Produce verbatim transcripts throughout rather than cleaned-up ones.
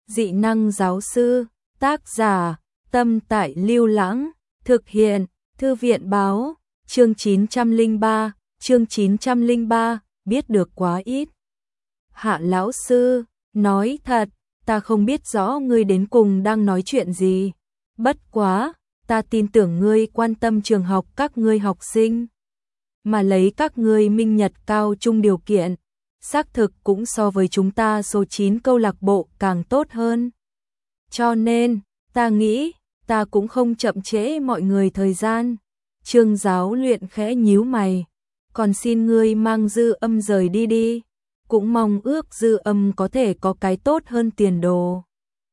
Dị năng giáo sư, tác giả, Tâm Tại Lưu Lãng, thực hiện, Thư viện báo, chương chín trăm lẻ ba, chương chín trăm lẻ ba, biết được quá ít. Hạ lão sư, nói thật, ta không biết rõ ngươi đến cùng đang nói chuyện gì. Bất quá, ta tin tưởng ngươi quan tâm trường học các ngươi học sinh. Mà lấy các ngươi minh nhật cao trung điều kiện, xác thực cũng so với chúng ta số chín câu lạc bộ càng tốt hơn. Cho nên, ta nghĩ, ta cũng không chậm trễ mọi người thời gian. Trương giáo luyện khẽ nhíu mày, còn xin ngươi mang Dư Âm rời đi đi, cũng mong ước Dư Âm có thể có cái tốt hơn tiền đồ.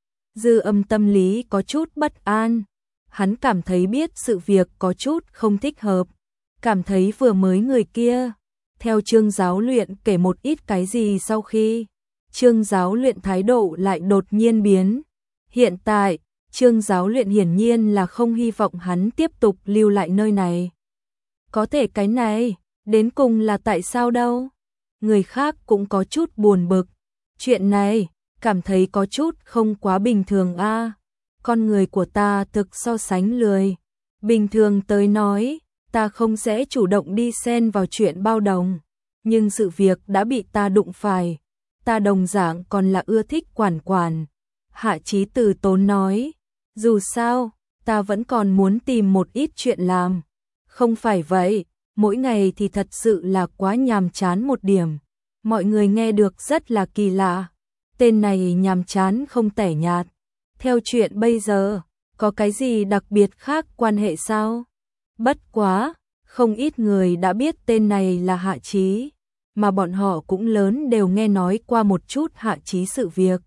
Dư Âm tâm lý có chút bất an, hắn cảm thấy biết sự việc có chút không thích hợp, cảm thấy vừa mới người kia, theo Trương giáo luyện kể một ít cái gì sau khi, Trương giáo luyện thái độ lại đột nhiên biến. Hiện tại, Trương giáo luyện hiển nhiên là không hy vọng hắn tiếp tục lưu lại nơi này. Có thể cái này, đến cùng là tại sao đâu? Người khác cũng có chút buồn bực. Chuyện này, cảm thấy có chút không quá bình thường a. À, con người của ta thực so sánh lười. Bình thường tới nói, ta không sẽ chủ động đi xen vào chuyện bao đồng. Nhưng sự việc đã bị ta đụng phải. Ta đồng dạng còn là ưa thích quản quản. Hạ Chí từ tốn nói. Dù sao, ta vẫn còn muốn tìm một ít chuyện làm. Không phải vậy, mỗi ngày thì thật sự là quá nhàm chán một điểm. Mọi người nghe được rất là kỳ lạ. Tên này nhàm chán không tẻ nhạt. Theo chuyện bây giờ, có cái gì đặc biệt khác quan hệ sao? Bất quá, không ít người đã biết tên này là Hạ Chí, mà bọn họ cũng lớn đều nghe nói qua một chút Hạ Chí sự việc.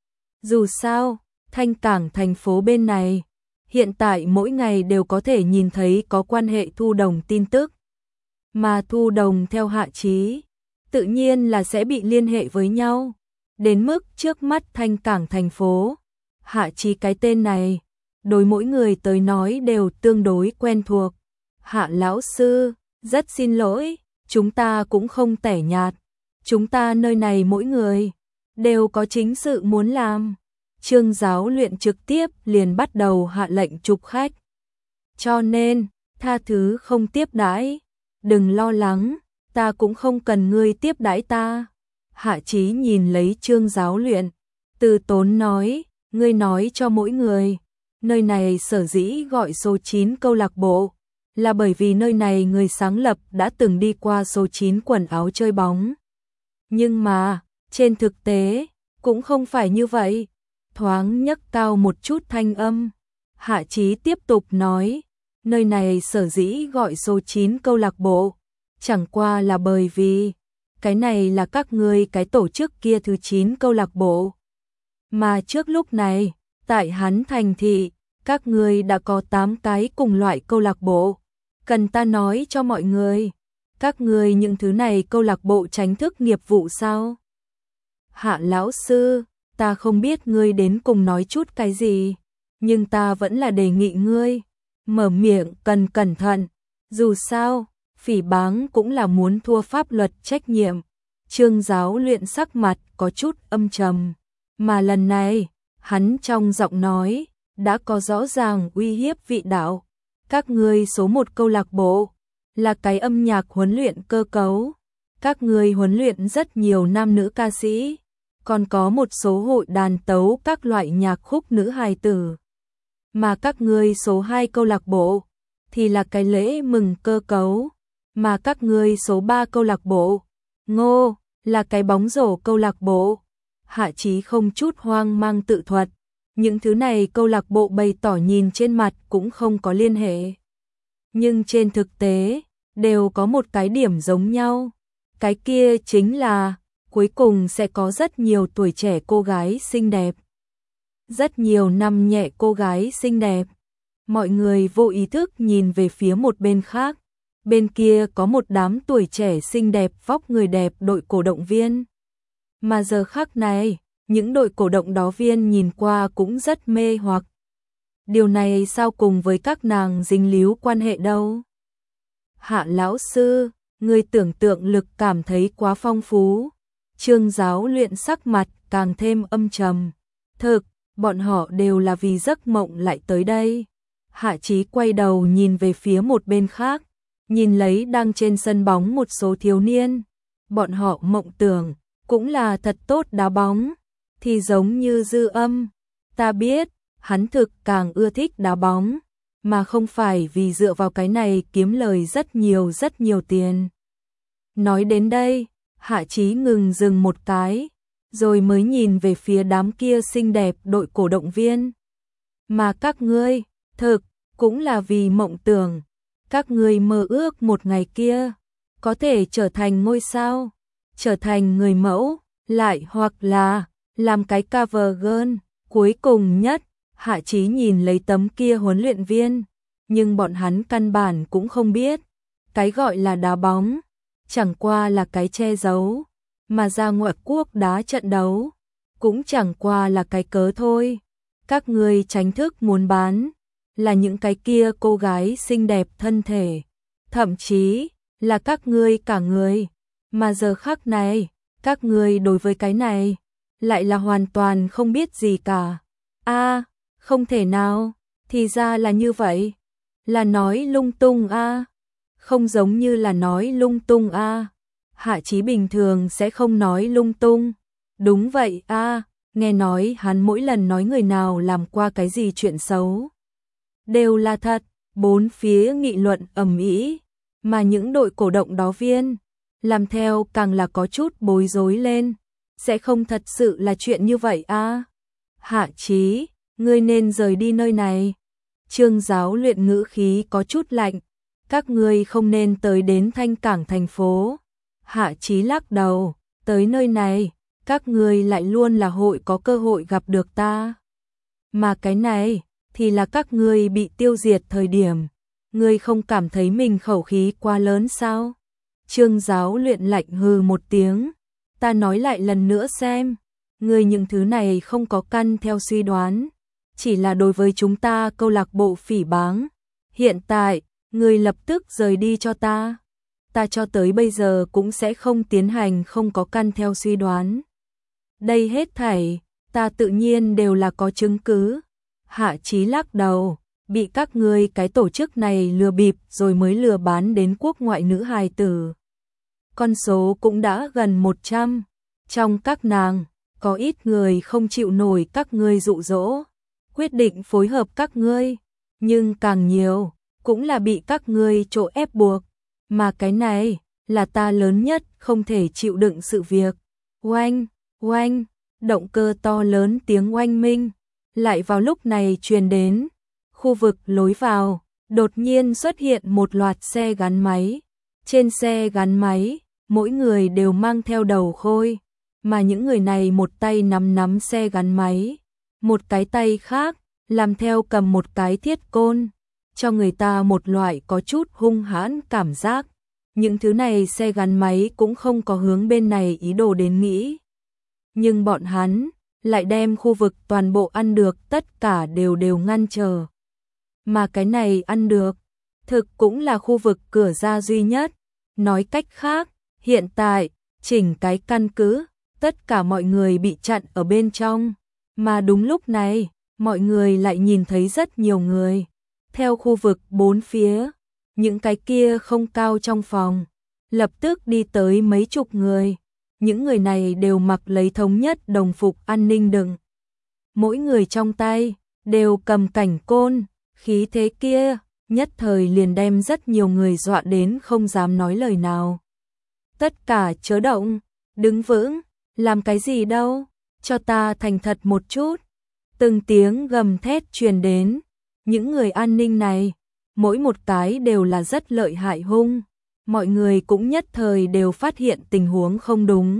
Dù sao, Thanh Cảng thành phố bên này, hiện tại mỗi ngày đều có thể nhìn thấy có quan hệ Thu Đồng tin tức. Mà Thu Đồng theo Hạ Chí, tự nhiên là sẽ bị liên hệ với nhau. Đến mức trước mắt Thanh Cảng thành phố, Hạ Chí cái tên này, đối mỗi người tới nói đều tương đối quen thuộc. Hạ lão sư, rất xin lỗi, chúng ta cũng không tẻ nhạt. Chúng ta nơi này mỗi người đều có chính sự muốn làm. Trương giáo luyện trực tiếp liền bắt đầu hạ lệnh chụp khách. Cho nên, tha thứ không tiếp đãi. Đừng lo lắng, ta cũng không cần ngươi tiếp đãi ta. Hạ Chí nhìn lấy Trương giáo luyện, từ tốn nói, ngươi nói cho mỗi người. Nơi này sở dĩ gọi số chín câu lạc bộ, là bởi vì nơi này người sáng lập đã từng đi qua số chín quần áo chơi bóng. Nhưng mà, trên thực tế, cũng không phải như vậy. Thoáng nhấc cao một chút thanh âm, Hạ Chí tiếp tục nói, nơi này sở dĩ gọi số chín câu lạc bộ, chẳng qua là bởi vì, cái này là các ngươi cái tổ chức kia thứ chín câu lạc bộ. Mà trước lúc này, tại hắn thành thị, các ngươi đã có tám cái cùng loại câu lạc bộ. Cần ta nói cho mọi người, các ngươi những thứ này câu lạc bộ tránh thức nghiệp vụ sao? Hạ lão sư, ta không biết ngươi đến cùng nói chút cái gì, nhưng ta vẫn là đề nghị ngươi, mở miệng cần cẩn thận, dù sao, phỉ báng cũng là muốn thua pháp luật trách nhiệm. Trương giáo luyện sắc mặt có chút âm trầm, mà lần này, hắn trong giọng nói, đã có rõ ràng uy hiếp vị đạo. Các ngươi số một câu lạc bộ, là cái âm nhạc huấn luyện cơ cấu. Các ngươi huấn luyện rất nhiều nam nữ ca sĩ, còn có một số hội đàn tấu các loại nhạc khúc nữ hài tử. Mà các ngươi số hai câu lạc bộ, thì là cái lễ mừng cơ cấu. Mà các ngươi số ba câu lạc bộ, ngô, là cái bóng rổ câu lạc bộ. Hạ Chí không chút hoang mang tự thuật. Những thứ này câu lạc bộ bày tỏ nhìn trên mặt cũng không có liên hệ. Nhưng trên thực tế, đều có một cái điểm giống nhau. Cái kia chính là, cuối cùng sẽ có rất nhiều tuổi trẻ cô gái xinh đẹp. Rất nhiều năm nhẹ cô gái xinh đẹp. Mọi người vô ý thức nhìn về phía một bên khác. Bên kia có một đám tuổi trẻ xinh đẹp vóc người đẹp đội cổ động viên. Mà giờ khắc này, những đội cổ động đó viên nhìn qua cũng rất mê hoặc. Điều này sao cùng với các nàng dính líu quan hệ đâu? Hạ lão sư, người tưởng tượng lực cảm thấy quá phong phú. Trương giáo luyện sắc mặt càng thêm âm trầm. Thực, bọn họ đều là vì giấc mộng lại tới đây. Hạ Chí quay đầu nhìn về phía một bên khác, nhìn lấy đang trên sân bóng một số thiếu niên. Bọn họ mộng tưởng, cũng là thật tốt đá bóng, thì giống như Dư Âm. Ta biết, hắn thực càng ưa thích đá bóng, mà không phải vì dựa vào cái này kiếm lời rất nhiều rất nhiều tiền. Nói đến đây, Hạ Chí ngừng dừng một cái, rồi mới nhìn về phía đám kia xinh đẹp đội cổ động viên. Mà các ngươi, thực, cũng là vì mộng tưởng, các ngươi mơ ước một ngày kia, có thể trở thành ngôi sao, trở thành người mẫu, lại hoặc là làm cái cover girl. Cuối cùng nhất, Hạ Chí nhìn lấy tấm kia huấn luyện viên, nhưng bọn hắn căn bản cũng không biết, cái gọi là đá bóng, chẳng qua là cái che giấu, mà ra ngoại quốc đá trận đấu, cũng chẳng qua là cái cớ thôi. Các ngươi tránh thức muốn bán, là những cái kia cô gái xinh đẹp thân thể, thậm chí là các ngươi cả người, mà giờ khắc này, các ngươi đối với cái này, lại là hoàn toàn không biết gì cả. A, không thể nào, thì ra là như vậy, là nói lung tung a, không giống như là nói lung tung a. Hạ Chí bình thường sẽ không nói lung tung. Đúng vậy a, nghe nói hắn mỗi lần nói người nào làm qua cái gì chuyện xấu, đều là thật. Bốn phía nghị luận ầm ĩ, mà những đội cổ động đó viên, làm theo càng là có chút bối rối lên. Sẽ không thật sự là chuyện như vậy a. Hạ Chí, ngươi nên rời đi nơi này. Trương Giáo Luyện ngữ khí có chút lạnh, các ngươi không nên tới đến Thanh Cảng thành phố. Hạ Chí lắc đầu, tới nơi này, các ngươi lại luôn là hội có cơ hội gặp được ta. Mà cái này, thì là các ngươi bị tiêu diệt thời điểm. Ngươi không cảm thấy mình khẩu khí quá lớn sao? Trương Giáo Luyện lạnh hừ một tiếng, ta nói lại lần nữa xem, ngươi những thứ này không có căn theo suy đoán, chỉ là đối với chúng ta câu lạc bộ phỉ báng. Hiện tại, ngươi lập tức rời đi cho ta. Ta cho tới bây giờ cũng sẽ không tiến hành không có căn theo suy đoán. Đây hết thảy, ta tự nhiên đều là có chứng cứ. Hạ Chí lắc đầu, bị các ngươi cái tổ chức này lừa bịp rồi mới lừa bán đến quốc ngoại nữ hài tử. Con số cũng đã gần một trăm. Trong các nàng, có ít người không chịu nổi các ngươi dụ dỗ, quyết định phối hợp các ngươi, nhưng càng nhiều, cũng là bị các ngươi chỗ ép buộc. Mà cái này, là ta lớn nhất không thể chịu đựng sự việc. Oanh, oanh, động cơ to lớn tiếng oanh minh, lại vào lúc này truyền đến. Khu vực lối vào, đột nhiên xuất hiện một loạt xe gắn máy. Trên xe gắn máy, mỗi người đều mang theo đầu khôi, mà những người này một tay nắm nắm xe gắn máy, một cái tay khác, làm theo cầm một cái thiết côn, cho người ta một loại có chút hung hãn cảm giác. Những thứ này xe gắn máy cũng không có hướng bên này ý đồ đến nghĩ. Nhưng bọn hắn, lại đem khu vực toàn bộ ăn được tất cả đều đều ngăn trở. Mà cái này ăn được, thực cũng là khu vực cửa ra duy nhất. Nói cách khác, hiện tại, chỉnh cái căn cứ, tất cả mọi người bị chặn ở bên trong. Mà đúng lúc này, mọi người lại nhìn thấy rất nhiều người. Theo khu vực bốn phía, những cái kia không cao trong phòng, lập tức đi tới mấy chục người. Những người này đều mặc lấy thống nhất đồng phục an ninh đừng. Mỗi người trong tay, đều cầm cảnh côn, khí thế kia, nhất thời liền đem rất nhiều người dọa đến không dám nói lời nào. Tất cả chớ động, đứng vững, làm cái gì đâu, cho ta thành thật một chút. Từng tiếng gầm thét truyền đến, những người an ninh này, mỗi một cái đều là rất lợi hại hung. Mọi người cũng nhất thời đều phát hiện tình huống không đúng.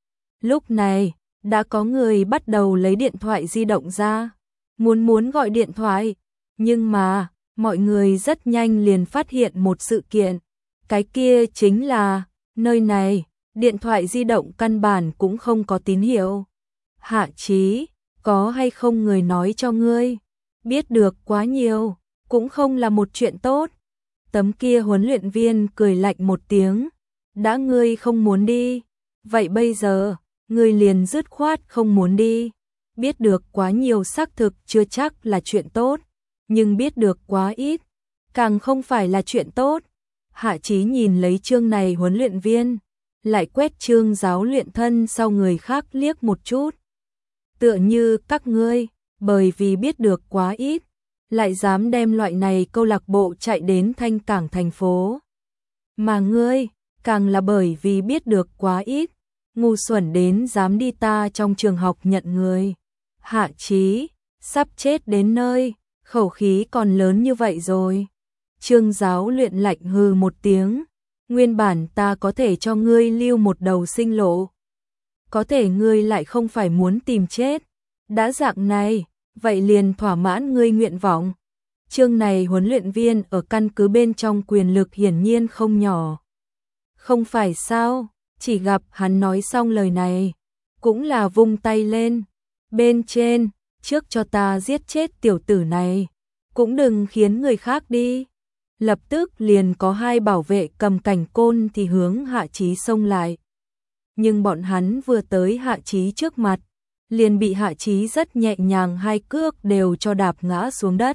Lúc này, đã có người bắt đầu lấy điện thoại di động ra, muốn muốn gọi điện thoại, nhưng mà, mọi người rất nhanh liền phát hiện một sự kiện. Cái kia chính là, nơi này, điện thoại di động căn bản cũng không có tín hiệu. Hạ Chí, có hay không người nói cho ngươi? Biết được quá nhiều, cũng không là một chuyện tốt. Tấm kia huấn luyện viên cười lạnh một tiếng. Đã ngươi không muốn đi, vậy bây giờ, ngươi liền dứt khoát không muốn đi. biết được quá nhiều xác thực chưa chắc là chuyện tốt, nhưng biết được quá ít, càng không phải là chuyện tốt. Hạ Chí nhìn lấy Trương này huấn luyện viên, lại quét Trương giáo luyện thân sau người khác liếc một chút. Tựa như các ngươi, bởi vì biết được quá ít, lại dám đem loại này câu lạc bộ chạy đến Thanh Cảng thành phố. Mà ngươi, càng là bởi vì biết được quá ít, ngu xuẩn đến dám đi ta trong trường học nhận người. Hạ Chí, sắp chết đến nơi, khẩu khí còn lớn như vậy rồi. Trương giáo luyện lạnh hừ một tiếng, nguyên bản ta có thể cho ngươi lưu một đầu sinh lộ. Có thể ngươi lại không phải muốn tìm chết. Đã dạng này, vậy liền thỏa mãn ngươi nguyện vọng. Trương này huấn luyện viên ở căn cứ bên trong quyền lực hiển nhiên không nhỏ. Không phải sao, chỉ gặp hắn nói xong lời này, cũng là vung tay lên. Bên trên, trước cho ta giết chết tiểu tử này, cũng đừng khiến người khác đi. Lập tức liền có hai bảo vệ cầm cảnh côn thì hướng Hạ Chí xông lại. Nhưng bọn hắn vừa tới Hạ Chí trước mặt, liền bị Hạ Chí rất nhẹ nhàng hai cước đều cho đạp ngã xuống đất.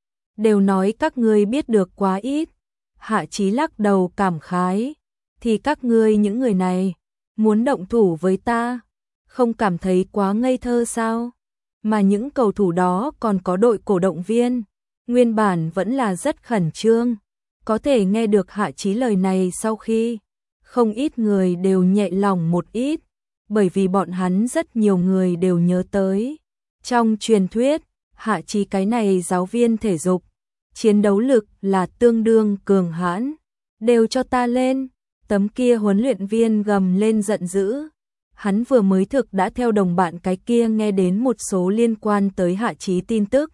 Đều nói các ngươi biết được quá ít. Hạ Chí lắc đầu cảm khái, thì các ngươi những người này muốn động thủ với ta, không cảm thấy quá ngây thơ sao? Mà những cầu thủ đó còn có đội cổ động viên, nguyên bản vẫn là rất khẩn trương. Có thể nghe được Hạ Chí lời này sau khi, không ít người đều nhẹ lòng một ít, bởi vì bọn hắn rất nhiều người đều nhớ tới. Trong truyền thuyết, Hạ Chí cái này giáo viên thể dục, chiến đấu lực là tương đương cường hãn. Đều cho ta lên, tấm kia huấn luyện viên gầm lên giận dữ. Hắn vừa mới thực đã theo đồng bạn cái kia nghe đến một số liên quan tới Hạ Chí tin tức.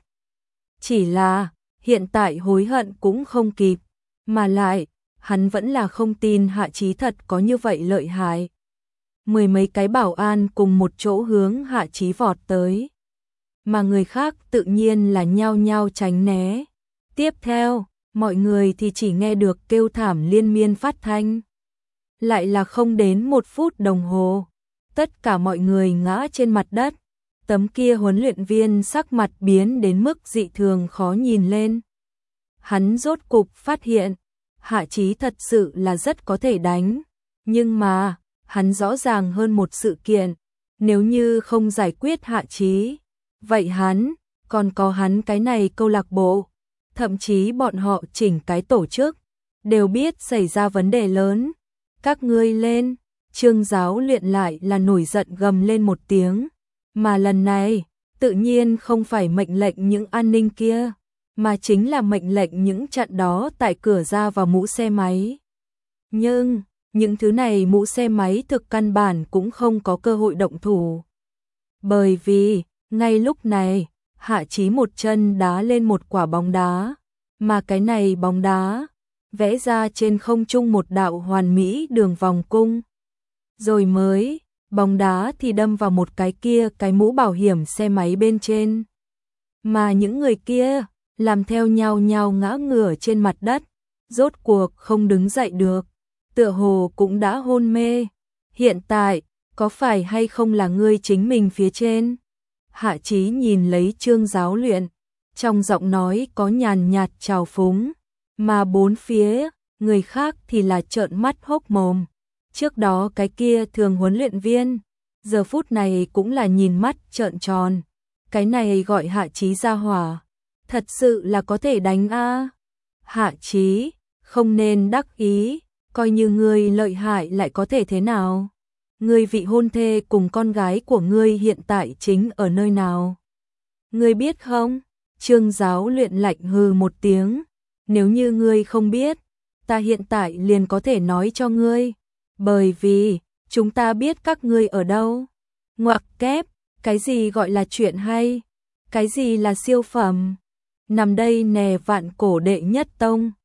Chỉ là, hiện tại hối hận cũng không kịp, mà lại, hắn vẫn là không tin Hạ Chí thật có như vậy lợi hại. Mười mấy cái bảo an cùng một chỗ hướng Hạ Chí vọt tới, mà người khác tự nhiên là nhao nhao tránh né. Tiếp theo, mọi người thì chỉ nghe được kêu thảm liên miên phát thanh. Lại là không đến một phút đồng hồ, tất cả mọi người ngã trên mặt đất. Tấm kia huấn luyện viên sắc mặt biến đến mức dị thường khó nhìn lên. Hắn rốt cục phát hiện, Hạ Chí thật sự là rất có thể đánh, nhưng mà, hắn rõ ràng hơn một sự kiện, nếu như không giải quyết Hạ Chí, vậy hắn, còn có hắn cái này câu lạc bộ, thậm chí bọn họ chỉnh cái tổ chức, đều biết xảy ra vấn đề lớn. Các ngươi lên, Trương giáo luyện lại là nổi giận gầm lên một tiếng, mà lần này, tự nhiên không phải mệnh lệnh những an ninh kia, mà chính là mệnh lệnh những trận đó tại cửa ra vào mũ xe máy. Nhưng, những thứ này mũ xe máy thực căn bản cũng không có cơ hội động thủ. Bởi vì, ngay lúc này, Hạ Chí một chân đá lên một quả bóng đá, mà cái này bóng đá, vẽ ra trên không trung một đạo hoàn mỹ đường vòng cung. Rồi mới, bóng đá thì đâm vào một cái kia cái mũ bảo hiểm xe máy bên trên. Mà những người kia, làm theo nhau nhau ngã ngửa trên mặt đất, rốt cuộc không đứng dậy được, tựa hồ cũng đã hôn mê. Hiện tại, có phải hay không là ngươi chính mình phía trên? Hạ Chí nhìn lấy Trương giáo luyện, trong giọng nói có nhàn nhạt trào phúng, mà bốn phía, người khác thì là trợn mắt hốc mồm. Trước đó cái kia thường huấn luyện viên, giờ phút này cũng là nhìn mắt trợn tròn. Cái này gọi Hạ Chí ra hỏa, thật sự là có thể đánh a. Hạ Chí, không nên đắc ý, coi như ngươi lợi hại lại có thể thế nào? Ngươi vị hôn thê cùng con gái của ngươi hiện tại chính ở nơi nào? Ngươi biết không? Trương giáo luyện lạnh hừ một tiếng, nếu như ngươi không biết, ta hiện tại liền có thể nói cho ngươi, bởi vì chúng ta biết các ngươi ở đâu. Ngoặc kép, cái gì gọi là chuyện hay? Cái gì là siêu phẩm? Nằm đây nè vạn cổ đệ nhất tông.